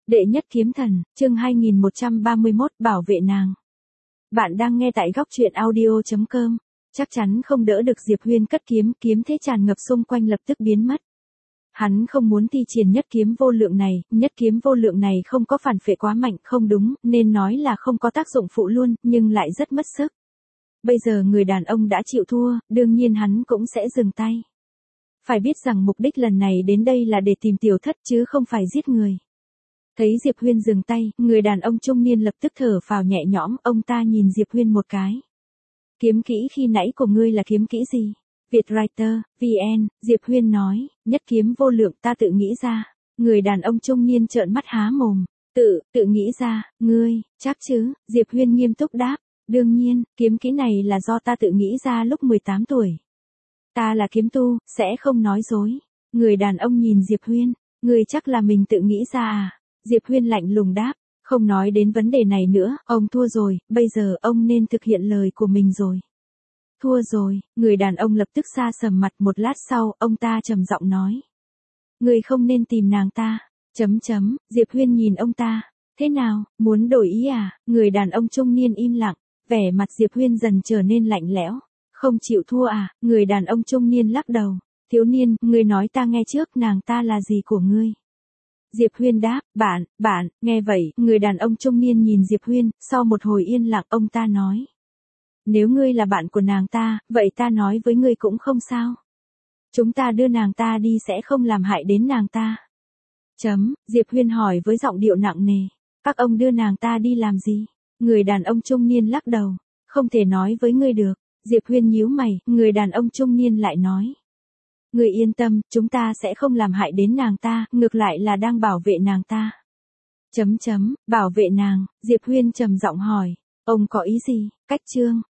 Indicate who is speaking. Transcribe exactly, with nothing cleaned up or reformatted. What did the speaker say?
Speaker 1: Đệ nhất kiếm thần, chương hai nghìn một trăm ba mươi mốt, bảo vệ nàng. Bạn đang nghe tại góc truyện audio chấm com. Chắc chắn không đỡ được Diệp Huyên cất kiếm, kiếm thế tràn ngập xung quanh lập tức biến mất. Hắn không muốn thi triển nhất kiếm vô lượng này, nhất kiếm vô lượng này không có phản phệ quá mạnh, không đúng, nên nói là không có tác dụng phụ luôn, nhưng lại rất mất sức. Bây giờ người đàn ông đã chịu thua, đương nhiên hắn cũng sẽ dừng tay. Phải biết rằng mục đích lần này đến đây là để tìm tiểu thất chứ không phải giết người. Thấy Diệp Huyên dừng tay, người đàn ông trung niên lập tức thở phào nhẹ nhõm, ông ta nhìn Diệp Huyên một cái. Kiếm kỹ khi nãy của ngươi là kiếm kỹ gì? Vietwriter, vê en, Diệp Huyên nói, nhất kiếm vô lượng ta tự nghĩ ra. Người đàn ông trung niên trợn mắt há mồm, tự, tự nghĩ ra, ngươi, chắc chứ? Diệp Huyên nghiêm túc đáp, đương nhiên, kiếm kỹ này là do ta tự nghĩ ra lúc mười tám tuổi. Ta là kiếm tu, sẽ không nói dối. Người đàn ông nhìn Diệp Huyên, ngươi chắc là mình tự nghĩ ra à? Diệp Huyên lạnh lùng đáp, không nói đến vấn đề này nữa, ông thua rồi, bây giờ ông nên thực hiện lời của mình rồi. Thua rồi, người đàn ông lập tức xa sầm mặt, một lát sau, ông ta trầm giọng nói. Ngươi không nên tìm nàng ta, chấm chấm, Diệp Huyên nhìn ông ta, thế nào, muốn đổi ý à? Người đàn ông trung niên im lặng, vẻ mặt Diệp Huyên dần trở nên lạnh lẽo, không chịu thua à? Người đàn ông trung niên lắc đầu, thiếu niên, ngươi nói ta nghe trước, nàng ta là gì của ngươi? Diệp Huyên đáp, bạn, bạn, nghe vậy, người đàn ông trung niên nhìn Diệp Huyên, sau một hồi yên lặng ông ta nói. Nếu ngươi là bạn của nàng ta, vậy ta nói với ngươi cũng không sao. Chúng ta đưa nàng ta đi sẽ không làm hại đến nàng ta. Chấm, Diệp Huyên hỏi với giọng điệu nặng nề. Các ông đưa nàng ta đi làm gì? Người đàn ông trung niên lắc đầu, không thể nói với ngươi được. Diệp Huyên nhíu mày, người đàn ông trung niên lại nói. Ngươi yên tâm, chúng ta sẽ không làm hại đến nàng ta, ngược lại là đang bảo vệ nàng ta. Chấm chấm, bảo vệ nàng, Diệp Huyên trầm giọng hỏi, ông có ý gì? Cách chương,